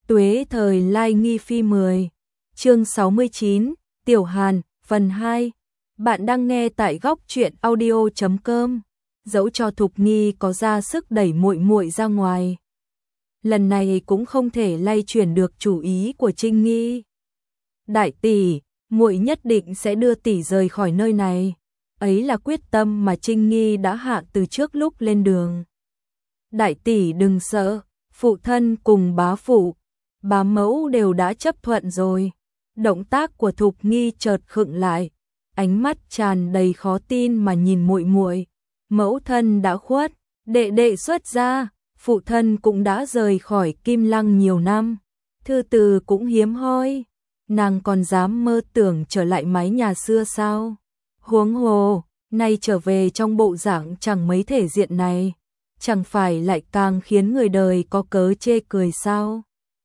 Tuế thời Lai Nghi Phi 10, chương 69, Tiểu Hàn, phần 2. Bạn đang nghe tại góc truyện audio.com. Dẫu cho Thục Nghi có ra sức đẩy muội muội ra ngoài, lần này cũng không thể lay chuyển được chủ ý của Trinh Nghi. Đại tỷ, muội nhất định sẽ đưa tỷ rời khỏi nơi này. Ấy là quyết tâm mà Trinh Nghi đã hạ từ trước lúc lên đường. Đại tỷ đừng sợ, phụ thân cùng bá phụ, bá mẫu đều đã chấp thuận rồi. Động tác của Thục Nghi chợt khựng lại, ánh mắt tràn đầy khó tin mà nhìn muội muội. Mẫu thân đã khuất, đệ đệ xuất gia, phụ thân cũng đã rời khỏi Kim Lăng nhiều năm, thư từ cũng hiếm hoi, nàng còn dám mơ tưởng trở lại mái nhà xưa sao? Huống hồ, nay trở về trong bộ dạng chẳng mấy thể diện này, chẳng phải lại càng khiến người đời có cớ chê cười sao?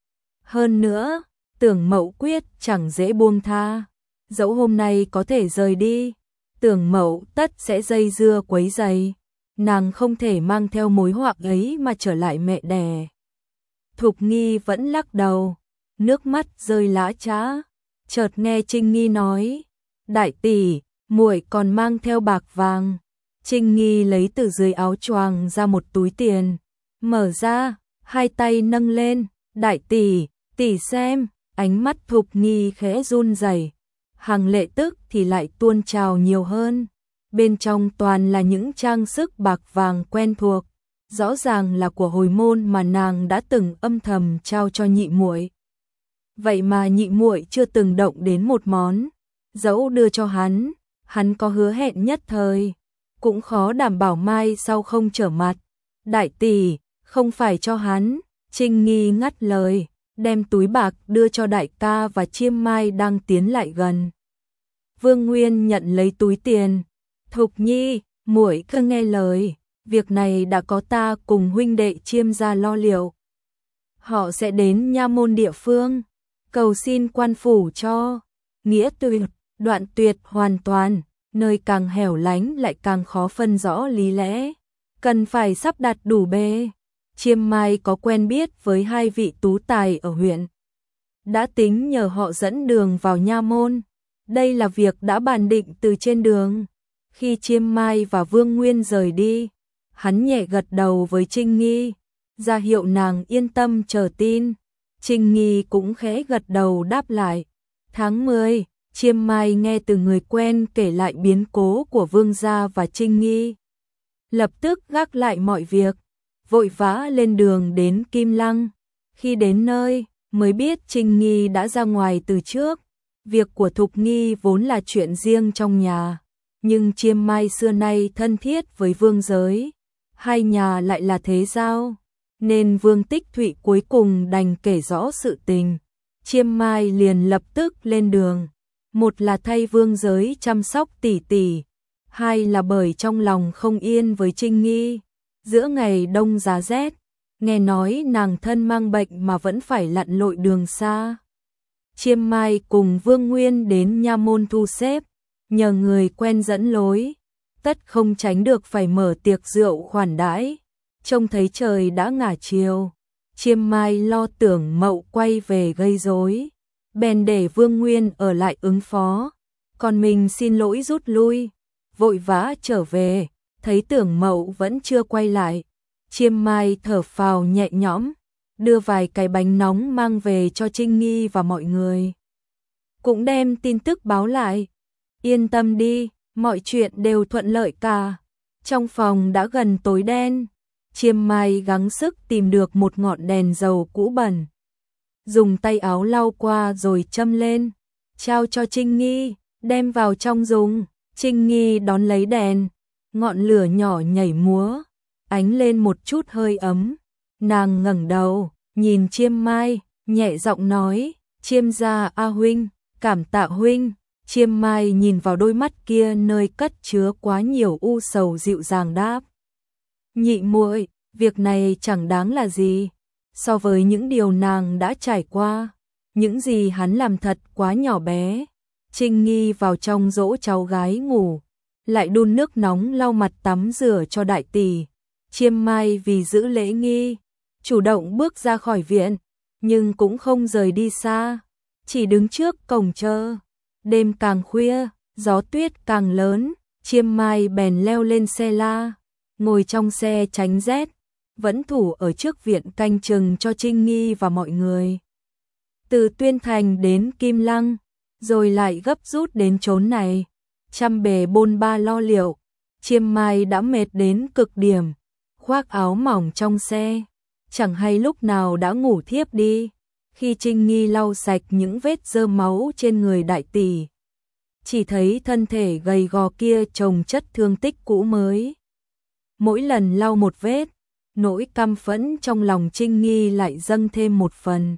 Hơn nữa, Tưởng Mậu quyết chẳng dễ buông tha, dẫu hôm nay có thể rời đi, Tưởng Mậu tất sẽ dây dưa quấy rầy, nàng không thể mang theo mối họa ấy mà trở lại mẹ đẻ. Thục Nghi vẫn lắc đầu, nước mắt rơi lã chã, chợt nghe Trinh Nghi nói, đại tỷ, muội còn mang theo bạc vàng. Trinh Nghi lấy từ dưới áo choàng ra một túi tiền, mở ra, hai tay nâng lên, đại tỷ, tỷ xem, ánh mắt Thục Nghi khẽ run rẩy, hàng lệ tức thì lại tuôn trào nhiều hơn. Bên trong toàn là những trang sức bạc vàng quen thuộc, rõ ràng là của hồi môn mà nàng đã từng âm thầm trao cho nhị muội. Vậy mà nhị muội chưa từng động đến một món, dẫu đưa cho hắn có hứa hẹn nhất thời, cũng khó đảm bảo mai sau không trở mặt. Đại tỷ, không phải cho hắn. Trinh Nghi ngắt lời, đem túi bạc đưa cho đại ca và Chiêm Mai đang tiến lại gần. Vương Nguyên nhận lấy túi tiền. Thục Nhi, muội cứ nghe lời, việc này đã có ta cùng huynh đệ Chiêm gia lo liệu. Họ sẽ đến nha môn địa phương, cầu xin quan phủ cho. Nghĩa tuyệt, đoạn tuyệt hoàn toàn, nơi càng hẻo lánh lại càng khó phân rõ lý lẽ, cần phải sắp đặt đủ bề. Chiêm Mai có quen biết với hai vị tú tài ở huyện, đã tính nhờ họ dẫn đường vào nha môn. Đây là việc đã bàn định từ trên đường. Khi Chiêm Mai và Vương Nguyên rời đi, hắn nhẹ gật đầu với Trinh Nghi, ra hiệu nàng yên tâm chờ tin. Trinh Nghi cũng khẽ gật đầu đáp lại. Tháng 10, Chiêm Mai nghe từ người quen kể lại biến cố của Vương gia và Trinh Nghi, lập tức gác lại mọi việc, vội vã lên đường đến Kim Lăng. Khi đến nơi, mới biết Trinh Nghi đã ra ngoài từ trước. Việc của Thục Nghi vốn là chuyện riêng trong nhà, nhưng Chiêm Mai xưa nay thân thiết với Vương giới, hai nhà lại là thế giao, nên Vương Tích Thụy cuối cùng đành kể rõ sự tình. Chiêm Mai liền lập tức lên đường, một là thay Vương giới chăm sóc tỷ tỷ, hai là bởi trong lòng không yên với Trinh Nghi. Giữa ngày đông giá rét, nghe nói nàng thân mang bệnh mà vẫn phải lặn lội đường xa. Chiêm Mai cùng Vương Nguyên đến nha môn thu xếp, nhờ người quen dẫn lối, tất không tránh được phải mở tiệc rượu khoản đãi. Trông thấy trời đã ngả chiều, Chiêm Mai lo Tưởng Mậu quay về gây rối, bèn để Vương Nguyên ở lại ứng phó, còn mình xin lỗi rút lui. Vội vã trở về, thấy Tưởng Mậu vẫn chưa quay lại, Chiêm Mai thở phào nhẹ nhõm, đưa vài cái bánh nóng mang về cho Trinh Nghi và mọi người, cũng đem tin tức báo lại. Yên tâm đi, mọi chuyện đều thuận lợi cả. Trong phòng đã gần tối đen, Chiêm Mai gắng sức tìm được một ngọn đèn dầu cũ bẩn, dùng tay áo lau qua rồi châm lên, trao cho Trinh Nghi, đem vào trong dùng. Trinh Nghi đón lấy đèn, ngọn lửa nhỏ nhảy múa, ánh lên một chút hơi ấm. Nàng ngẩng đầu, nhìn Chiêm Mai, nhẹ giọng nói, Chiêm gia a huynh, cảm tạ huynh. Chiêm Mai nhìn vào đôi mắt kia nơi cất chứa quá nhiều u sầu dịu dàng đáp, nhị muội, việc này chẳng đáng là gì, so với những điều nàng đã trải qua, những gì hắn làm thật quá nhỏ bé. Trinh Nghi vào trong dỗ cháu gái ngủ, lại đun nước nóng lau mặt tắm rửa cho đại tỷ. Chiêm Mai vì giữ lễ nghi, chủ động bước ra khỏi viện, nhưng cũng không rời đi xa, chỉ đứng trước cổng chờ. Đêm càng khuya, gió tuyết càng lớn, Chiêm Mai bèn leo lên xe la, ngồi trong xe tránh rét, vẫn thủ ở trước viện canh chừng cho Trinh Nghi và mọi người. Từ Tuyên Thành đến Kim Lăng, rồi lại gấp rút đến chốn này, trăm bề bôn ba lo liệu, Chiêm Mai đã mệt đến cực điểm, khoác áo mỏng trong xe, chẳng hay lúc nào đã ngủ thiếp đi. Khi Trinh Nghi lau sạch những vết dơ máu trên người đại tỷ, chỉ thấy thân thể gầy gò kia chồng chất thương tích cũ mới. Mỗi lần lau một vết, nỗi căm phẫn trong lòng Trinh Nghi lại dâng thêm một phần.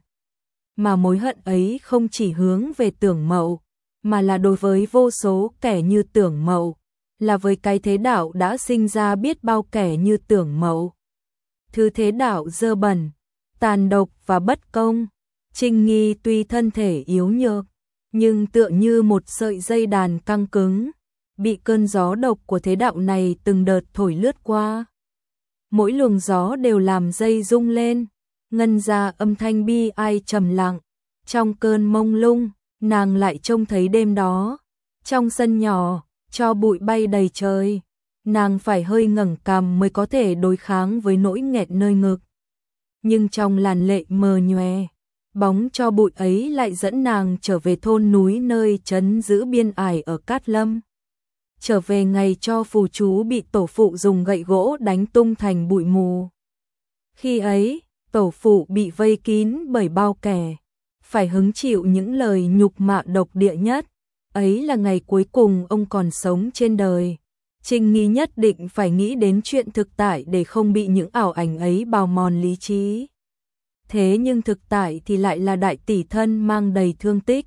Mà mối hận ấy không chỉ hướng về Tưởng Mậu, mà là đối với vô số kẻ như Tưởng Mậu, là với cái thế đạo đã sinh ra biết bao kẻ như Tưởng Mậu. Thứ thế đạo dơ bẩn, tàn độc và bất công. Trinh Nghi tuy thân thể yếu nhược, nhưng tựa như một sợi dây đàn căng cứng, bị cơn gió độc của thế đạo này từng đợt thổi lướt qua. Mỗi luồng gió đều làm dây rung lên, ngân ra âm thanh bi ai trầm lặng. Trong cơn mông lung, nàng lại trông thấy đêm đó, trong sân nhỏ, tro bụi bay đầy trời, nàng phải hơi ngẩng cằm mới có thể đối kháng với nỗi nghẹt nơi ngực. Nhưng trong làn lệ mờ nhòe, bóng tro bụi ấy lại dẫn nàng trở về thôn núi nơi trấn giữ biên ải ở Cát Lâm. Trở về ngày cho phù chú bị tổ phụ dùng gậy gỗ đánh tung thành bụi mù. Khi ấy, tổ phụ bị vây kín bởi bao kẻ, phải hứng chịu những lời nhục mạ độc địa nhất. Ấy là ngày cuối cùng ông còn sống trên đời. Trinh Nghi nhất định phải nghĩ đến chuyện thực tại để không bị những ảo ảnh ấy bào mòn lý trí. Thế nhưng thực tại thì lại là đại tỷ thân mang đầy thương tích.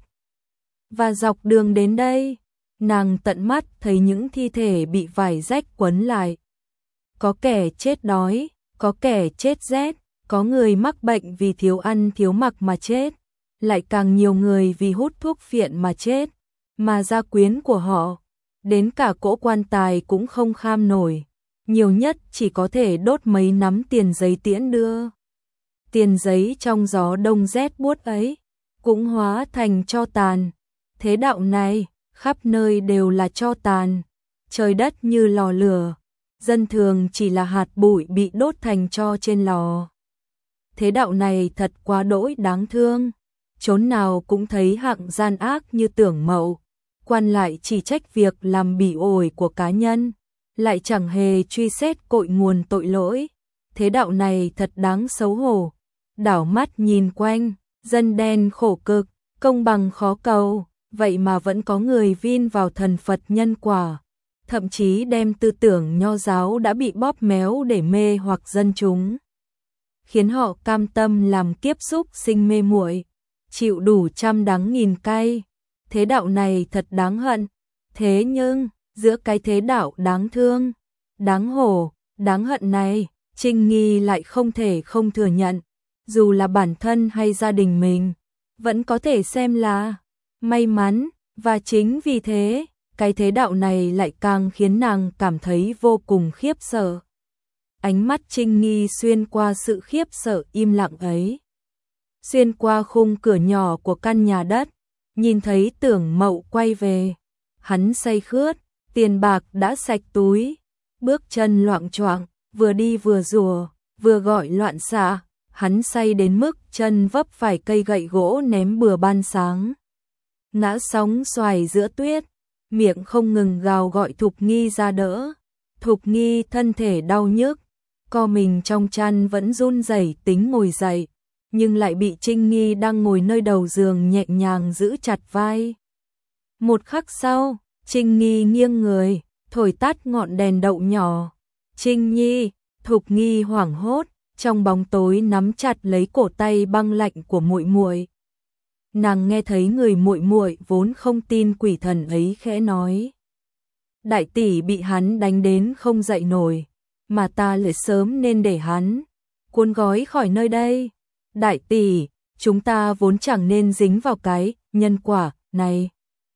Và dọc đường đến đây, nàng tận mắt thấy những thi thể bị vải rách quấn lại. Có kẻ chết đói, có kẻ chết rét, có người mắc bệnh vì thiếu ăn thiếu mặc mà chết, lại càng nhiều người vì hút thuốc phiện mà chết, mà gia quyến của họ, đến cả cỗ quan tài cũng không kham nổi, nhiều nhất chỉ có thể đốt mấy nắm tiền giấy tiễn đưa. Tiền giấy trong gió đông rét buốt ấy, cũng hóa thành tro tàn. Thế đạo này, khắp nơi đều là tro tàn, trời đất như lò lửa, dân thường chỉ là hạt bụi bị đốt thành tro trên lò. Thế đạo này thật quá đỗi đáng thương, chốn nào cũng thấy hạng gian ác như Tưởng Mậu, quan lại chỉ trách việc làm bỉ ổi của cá nhân, lại chẳng hề truy xét cội nguồn tội lỗi. Thế đạo này thật đáng xấu hổ. Đảo mắt nhìn quanh, dân đen khổ cực, công bằng khó cầu, vậy mà vẫn có người vin vào thần Phật nhân quả, thậm chí đem tư tưởng nho giáo đã bị bóp méo để mê hoặc dân chúng, khiến họ cam tâm làm kiếp súc sinh mê muội, chịu đủ trăm đắng nghìn cay. Thế đạo này thật đáng hận. Thế nhưng, giữa cái thế đạo đáng thương, đáng hổ, đáng hận này, Trinh Nghi lại không thể không thừa nhận, dù là bản thân hay gia đình mình, vẫn có thể xem là may mắn, và chính vì thế, cái thế đạo này lại càng khiến nàng cảm thấy vô cùng khiếp sợ. Ánh mắt Trinh Nghi xuyên qua sự khiếp sợ im lặng ấy, xuyên qua khung cửa nhỏ của căn nhà đất, nhìn thấy Tưởng Mậu quay về. Hắn say khướt, tiền bạc đã sạch túi, bước chân loạng choạng, vừa đi vừa rùa, vừa gọi loạn xạ. Hắn say đến mức chân vấp phải cây gậy gỗ ném bừa ban sáng, ngã sóng xoài giữa tuyết, miệng không ngừng gào gọi Thục Nghi ra đỡ. Thục Nghi thân thể đau nhức, co mình trong chăn vẫn run rẩy tính ngồi dậy, nhưng lại bị Trinh Nghi đang ngồi nơi đầu giường nhẹ nhàng giữ chặt vai. Một khắc sau, Trinh Nghi nghiêng người, thổi tắt ngọn đèn đậu nhỏ. Trinh Nhi, Thục Nghi hoảng hốt, trong bóng tối nắm chặt lấy cổ tay băng lạnh của muội muội. Nàng nghe thấy người muội muội vốn không tin quỷ thần ấy khẽ nói: "Đại tỷ bị hắn đánh đến không dậy nổi, mà ta lại sớm nên để hắn cuốn gói khỏi nơi đây. Đại tỷ, chúng ta vốn chẳng nên dính vào cái nhân quả này.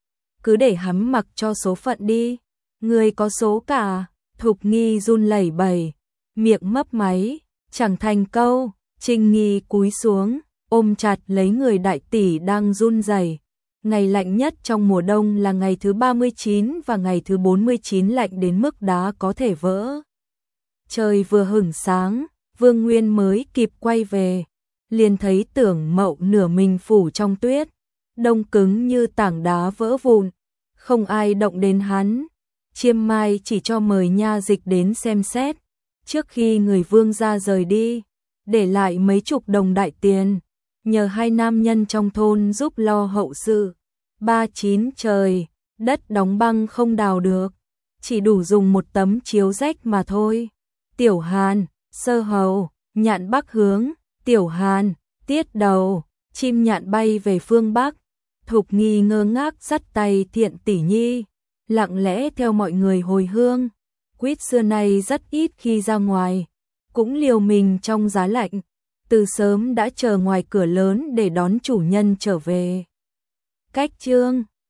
Cứ để hắn mặc cho số phận đi, người có số cả." Thục Nghi run lẩy bẩy, miệng mấp máy, chẳng thành câu. Trinh Nghi cúi xuống, ôm chặt lấy người đại tỷ đang run rẩy. Ngày lạnh nhất trong mùa đông là ngày thứ 39 và ngày thứ 49 lạnh đến mức đá có thể vỡ. Trời vừa hửng sáng, Vương Nguyên mới kịp quay về, liền thấy Tưởng Mậu nửa mình phủ trong tuyết, đông cứng như tảng đá vỡ vụn, không ai động đến hắn. Chiêm Mai chỉ cho mời nha dịch đến xem xét, trước khi người Vương gia rời đi, để lại mấy chục đồng đại tiền, nhờ hai nam nhân trong thôn giúp lo hậu sự. 39 trời, đất đóng băng không đào được, chỉ đủ dùng một tấm chiếu rách mà thôi. Tiểu Hàn, Sơ Hầu, Nhạn Bắc hướng, Tiểu Hàn, Tiết Đầu, chim nhạn bay về phương Bắc. Thục Nghi ngơ ngác dắt tay Thiện tỷ nhi, lặng lẽ theo mọi người hồi hương. Quýt xưa nay rất ít khi ra ngoài, cũng liều mình trong giá lạnh, từ sớm đã chờ ngoài cửa lớn để đón chủ nhân trở về. Cách chương